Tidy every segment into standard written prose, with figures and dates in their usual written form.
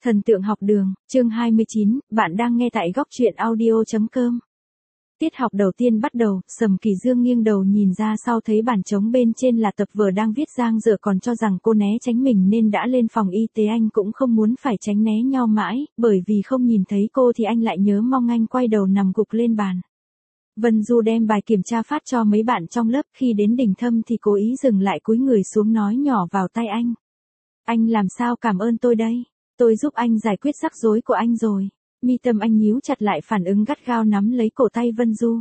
Thần tượng học đường, chương 29, bạn đang nghe tại góc truyện audio.com. Tiết học đầu tiên bắt đầu, Sầm Kỳ Dương nghiêng đầu nhìn ra sau thấy bàn trống bên trên là tập vở đang viết Giang Dở còn cho rằng cô né tránh mình nên đã lên phòng y tế. Anh cũng không muốn phải tránh né nhau mãi, bởi vì không nhìn thấy cô thì anh lại nhớ mong. Anh quay đầu nằm gục lên bàn. Vân Du đem bài kiểm tra phát cho mấy bạn trong lớp, khi đến Đình Thâm thì cố ý dừng lại cúi người xuống nói nhỏ vào tai anh. Anh làm sao cảm ơn tôi đây? Tôi giúp anh giải quyết rắc rối của anh rồi. Mi tâm anh nhíu chặt lại, phản ứng gắt gao nắm lấy cổ tay Vân Du.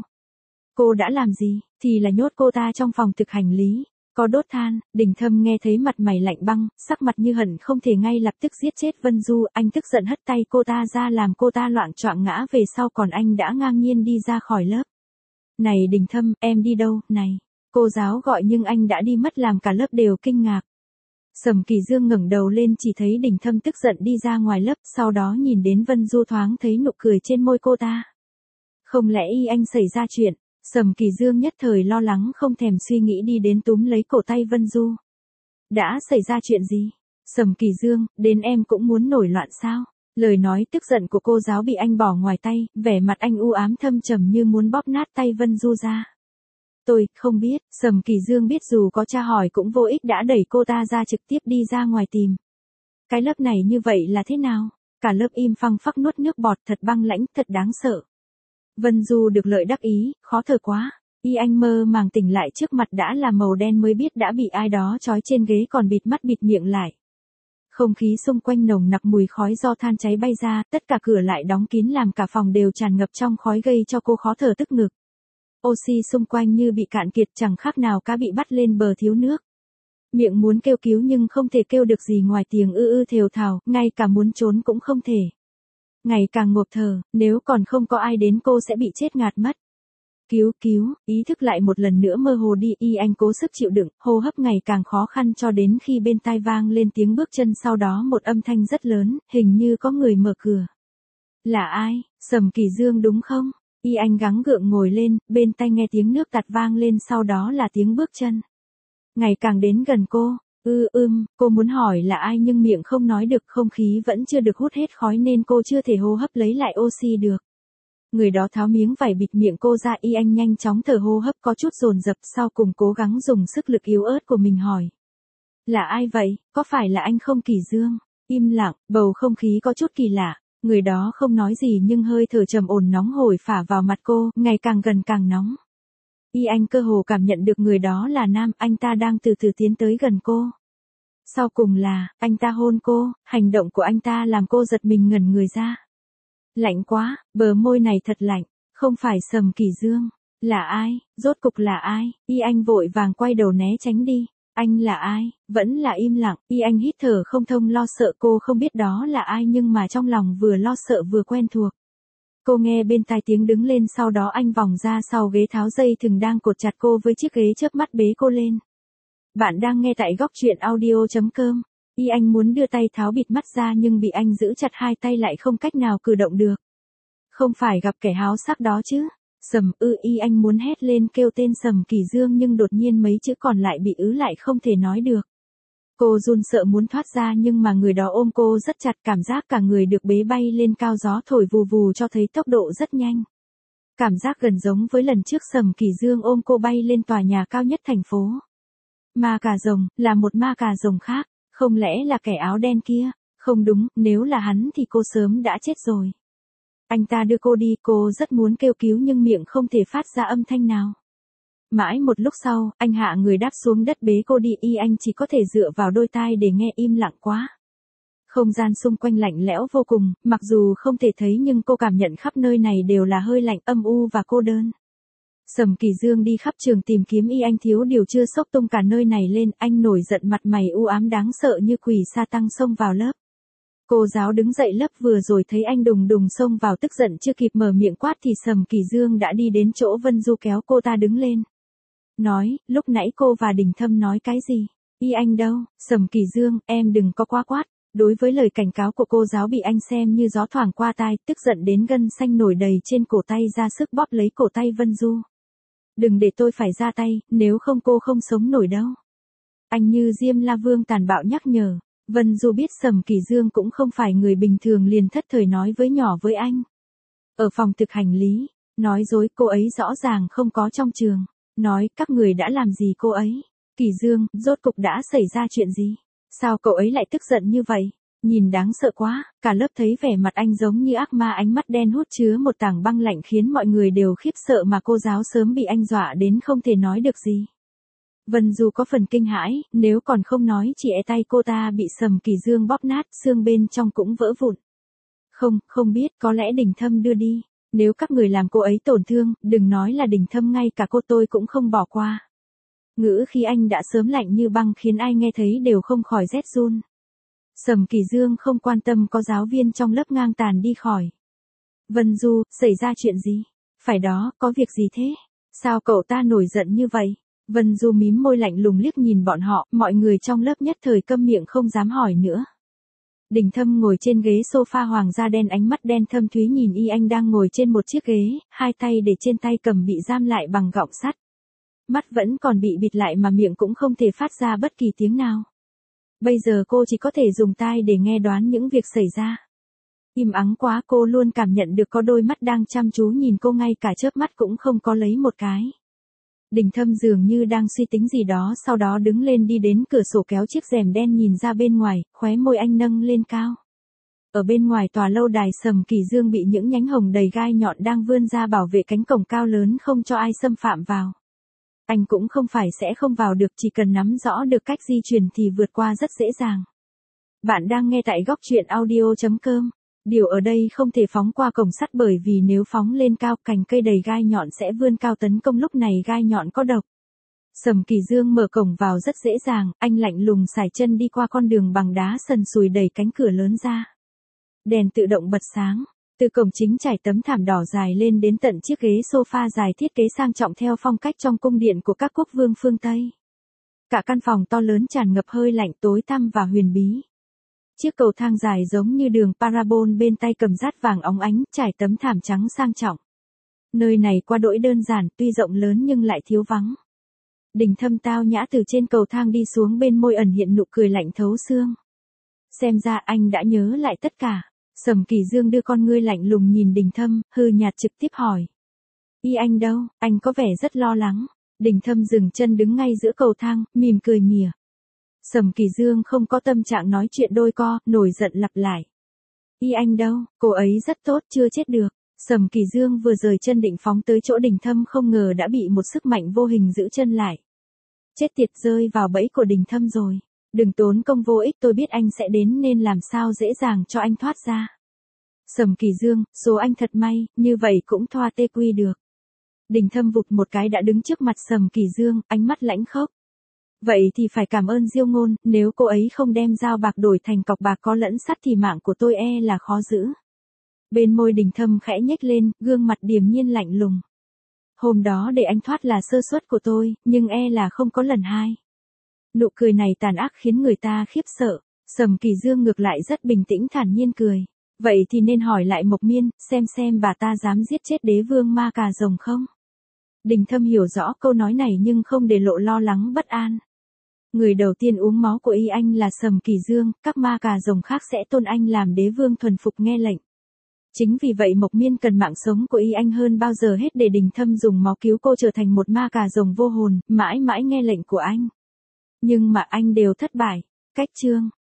Cô đã làm gì? Thì là nhốt cô ta trong phòng thực hành lý. Có đốt than. Đình Thâm nghe thấy mặt mày lạnh băng, sắc mặt như hận không thể ngay lập tức giết chết Vân Du. Anh tức giận hất tay cô ta ra làm cô ta loạng choạng ngã về sau, còn anh đã ngang nhiên đi ra khỏi lớp. Này Đình Thâm, em đi đâu? Này. Cô giáo gọi nhưng anh đã đi mất làm cả lớp đều kinh ngạc. Sầm Kỳ Dương ngẩng đầu lên chỉ thấy Đình Thâm tức giận đi ra ngoài lớp, sau đó nhìn đến Vân Du thoáng thấy nụ cười trên môi cô ta. Không lẽ anh xảy ra chuyện? Sầm Kỳ Dương nhất thời lo lắng không thèm suy nghĩ đi đến túm lấy cổ tay Vân Du. Đã xảy ra chuyện gì? Sầm Kỳ Dương, đến em cũng muốn nổi loạn sao? Lời nói tức giận của cô giáo bị anh bỏ ngoài tay, vẻ mặt anh u ám thâm trầm như muốn bóp nát tay Vân Du ra. Tôi không biết. Sầm Kỳ Dương biết dù có tra hỏi cũng vô ích, đã đẩy cô ta ra trực tiếp đi ra ngoài tìm. Cái lớp này như vậy là thế nào? Cả lớp im phăng phắc nuốt nước bọt, thật băng lãnh, thật đáng sợ. Vân Du được lợi đắc ý, khó thở quá. Anh mơ màng tỉnh lại, trước mặt đã là màu đen, mới biết đã bị ai đó trói trên ghế còn bịt mắt bịt miệng lại. Không khí xung quanh nồng nặc mùi khói do than cháy bay ra, tất cả cửa lại đóng kín làm cả phòng đều tràn ngập trong khói, gây cho cô khó thở tức ngực. Oxy xung quanh như bị cạn kiệt, chẳng khác nào cá bị bắt lên bờ thiếu nước. Miệng muốn kêu cứu nhưng không thể kêu được gì ngoài tiếng ư thều thào, ngay cả muốn trốn cũng không thể. Ngày càng ngộp thở, nếu còn không có ai đến cô sẽ bị chết ngạt mất. Cứu, ý thức lại một lần nữa mơ hồ đi. Anh cố sức chịu đựng, hô hấp ngày càng khó khăn cho đến khi bên tai vang lên tiếng bước chân, sau đó một âm thanh rất lớn, hình như có người mở cửa. Là ai? Sầm Kỳ Dương đúng không? Anh gắng gượng ngồi lên, bên tai nghe tiếng nước tạt vang lên, sau đó là tiếng bước chân. Ngày càng đến gần cô. Cô muốn hỏi là ai nhưng miệng không nói được, không khí vẫn chưa được hút hết khói nên cô chưa thể hô hấp lấy lại oxy được. Người đó tháo miếng vải bịt miệng cô ra. Anh nhanh chóng thở, hô hấp có chút dồn dập, sau cùng cố gắng dùng sức lực yếu ớt của mình hỏi. Là ai vậy? Có phải là anh không Kỳ Dương? Im lặng, bầu không khí có chút kỳ lạ. Người đó không nói gì nhưng hơi thở trầm ổn nóng hổi phả vào mặt cô, ngày càng gần càng nóng. Anh cơ hồ cảm nhận được người đó là nam, anh ta đang từ từ tiến tới gần cô. Sau cùng là, anh ta hôn cô, hành động của anh ta làm cô giật mình ngẩn người ra. Lạnh quá, bờ môi này thật lạnh, không phải Sầm Kỳ Dương. Là ai? Rốt cục là ai? Anh vội vàng quay đầu né tránh đi. Anh là ai? Vẫn là im lặng. Anh hít thở không thông, lo sợ cô không biết đó là ai nhưng mà trong lòng vừa lo sợ vừa quen thuộc. Cô nghe bên tai tiếng đứng lên, sau đó anh vòng ra sau ghế tháo dây thừng đang cột chặt cô với chiếc ghế, chớp mắt bế cô lên. Bạn đang nghe tại góc truyện audio.com. Anh muốn đưa tay tháo bịt mắt ra nhưng bị anh giữ chặt hai tay lại không cách nào cử động được. Không phải gặp kẻ háo sắc đó chứ? Anh muốn hét lên kêu tên Sầm Kỳ Dương nhưng đột nhiên mấy chữ còn lại bị ứ lại không thể nói được. Cô run sợ muốn thoát ra nhưng mà người đó ôm cô rất chặt, cảm giác cả người được bế bay lên cao, gió thổi vù vù cho thấy tốc độ rất nhanh. Cảm giác gần giống với lần trước Sầm Kỳ Dương ôm cô bay lên tòa nhà cao nhất thành phố. Ma cà rồng, là một ma cà rồng khác, không lẽ là kẻ áo đen kia? Không đúng, nếu là hắn thì cô sớm đã chết rồi. Anh ta đưa cô đi, cô rất muốn kêu cứu nhưng miệng không thể phát ra âm thanh nào. Mãi một lúc sau, anh hạ người đáp xuống đất bế cô đi. Anh chỉ có thể dựa vào đôi tai để nghe, im lặng quá. Không gian xung quanh lạnh lẽo vô cùng, mặc dù không thể thấy nhưng cô cảm nhận khắp nơi này đều là hơi lạnh, âm u và cô đơn. Sầm Kỳ Dương đi khắp trường tìm kiếm anh thiếu điều chưa sốc tung cả nơi này lên. Anh nổi giận, mặt mày u ám đáng sợ như quỷ sa tăng xông vào lớp. Cô giáo đứng dậy lớp vừa rồi thấy anh đùng đùng xông vào, tức giận chưa kịp mở miệng quát thì Sầm Kỳ Dương đã đi đến chỗ Vân Du kéo cô ta đứng lên. Nói, lúc nãy cô và Đình Thâm nói cái gì? Anh đâu? Sầm Kỳ Dương, em đừng có quá quát. Đối với lời cảnh cáo của cô giáo bị anh xem như gió thoảng qua tai, tức giận đến gân xanh nổi đầy trên cổ tay, ra sức bóp lấy cổ tay Vân Du. Đừng để tôi phải ra tay, nếu không cô không sống nổi đâu. Anh như Diêm La Vương tàn bạo nhắc nhở. Vân Du biết Sầm Kỳ Dương cũng không phải người bình thường liền thất thời nói với nhỏ với anh. Ở phòng thực hành lý, nói dối cô ấy rõ ràng không có trong trường. Nói các người đã làm gì cô ấy? Kỳ Dương, rốt cục đã xảy ra chuyện gì? Sao cậu ấy lại tức giận như vậy? Nhìn đáng sợ quá, cả lớp thấy vẻ mặt anh giống như ác ma, ánh mắt đen hút chứa một tảng băng lạnh khiến mọi người đều khiếp sợ mà cô giáo sớm bị anh dọa đến không thể nói được gì. Vân Du có phần kinh hãi, nếu còn không nói chỉ e tay cô ta bị Sầm Kỳ Dương bóp nát, xương bên trong cũng vỡ vụn. Không biết, có lẽ Đình Thâm đưa đi. Nếu các người làm cô ấy tổn thương, đừng nói là Đình Thâm, ngay cả cô tôi cũng không bỏ qua. Ngữ khí anh đã sớm lạnh như băng khiến ai nghe thấy đều không khỏi rét run. Sầm Kỳ Dương không quan tâm có giáo viên trong lớp ngang tàn đi khỏi. Vân Du, xảy ra chuyện gì? Phải đó, có việc gì thế? Sao cậu ta nổi giận như vậy? Vân Du mím môi lạnh lùng liếc nhìn bọn họ, mọi người trong lớp nhất thời câm miệng không dám hỏi nữa. Đình Thâm ngồi trên ghế sofa hoàng da đen, ánh mắt đen thâm thúy nhìn Y Anh đang ngồi trên một chiếc ghế, hai tay để trên tay cầm bị giam lại bằng gọng sắt. Mắt vẫn còn bị bịt lại mà miệng cũng không thể phát ra bất kỳ tiếng nào. Bây giờ cô chỉ có thể dùng tai để nghe đoán những việc xảy ra. Im ắng quá, cô luôn cảm nhận được có đôi mắt đang chăm chú nhìn cô, ngay cả chớp mắt cũng không có lấy một cái. Đình Thâm dường như đang suy tính gì đó, sau đó đứng lên đi đến cửa sổ kéo chiếc rèm đen nhìn ra bên ngoài, khóe môi anh nâng lên cao. Ở bên ngoài tòa lâu đài Sầm Kỳ Dương bị những nhánh hồng đầy gai nhọn đang vươn ra bảo vệ cánh cổng cao lớn không cho ai xâm phạm vào. Anh cũng không phải sẽ không vào được, chỉ cần nắm rõ được cách di chuyển thì vượt qua rất dễ dàng. Bạn đang nghe tại góc truyện audio.com. Điều ở đây không thể phóng qua cổng sắt, bởi vì nếu phóng lên cao, cành cây đầy gai nhọn sẽ vươn cao tấn công, lúc này gai nhọn có độc. Sầm Kỳ Dương mở cổng vào rất dễ dàng, anh lạnh lùng sải chân đi qua con đường bằng đá sần sùi đẩy cánh cửa lớn ra. Đèn tự động bật sáng, từ cổng chính trải tấm thảm đỏ dài lên đến tận chiếc ghế sofa dài thiết kế sang trọng theo phong cách trong cung điện của các quốc vương phương Tây. Cả căn phòng to lớn tràn ngập hơi lạnh tối tăm và huyền bí. Chiếc cầu thang dài giống như đường parabol, bên tay cầm dát vàng óng ánh, trải tấm thảm trắng sang trọng. Nơi này quá đỗi đơn giản, tuy rộng lớn nhưng lại thiếu vắng. Đình Thâm tao nhã từ trên cầu thang đi xuống, bên môi ẩn hiện nụ cười lạnh thấu xương. Xem ra anh đã nhớ lại tất cả. Sầm Kỳ Dương đưa con ngươi lạnh lùng nhìn Đình Thâm, hư nhạt trực tiếp hỏi. Y Anh đâu? Anh có vẻ rất lo lắng. Đình Thâm dừng chân đứng ngay giữa cầu thang, mỉm cười mỉa. Sầm Kỳ Dương không có tâm trạng nói chuyện đôi co, nổi giận lặp lại. Y Anh đâu? Cô ấy rất tốt, chưa chết được. Sầm Kỳ Dương vừa rời chân định phóng tới chỗ Đình Thâm, không ngờ đã bị một sức mạnh vô hình giữ chân lại. Chết tiệt, rơi vào bẫy của Đình Thâm rồi. Đừng tốn công vô ích, tôi biết anh sẽ đến nên làm sao dễ dàng cho anh thoát ra. Sầm Kỳ Dương, số anh thật may, như vậy cũng thoa tê quy được. Đình Thâm vụt một cái đã đứng trước mặt Sầm Kỳ Dương, ánh mắt lãnh khốc. Vậy thì phải cảm ơn Diêu Ngôn, nếu cô ấy không đem dao bạc đổi thành cọc bạc có lẫn sắt thì mạng của tôi e là khó giữ. Bên môi Đình Thâm khẽ nhếch lên, gương mặt điềm nhiên lạnh lùng. Hôm đó để anh thoát là sơ suất của tôi, nhưng e là không có lần hai. Nụ cười này tàn ác khiến người ta khiếp sợ. Sầm Kỳ Dương ngược lại rất bình tĩnh thản nhiên cười. Vậy thì nên hỏi lại Mộc Miên, xem bà ta dám giết chết đế vương ma cà rồng không? Đình Thâm hiểu rõ câu nói này nhưng không để lộ lo lắng bất an. Người đầu tiên uống máu của Y Anh là Sầm Kỳ Dương, các ma cà rồng khác sẽ tôn anh làm đế vương thuần phục nghe lệnh. Chính vì vậy Mộc Miên cần mạng sống của Y Anh hơn bao giờ hết để Đình Thâm dùng máu cứu cô trở thành một ma cà rồng vô hồn, mãi mãi nghe lệnh của anh. Nhưng mà anh đều thất bại. Cách chương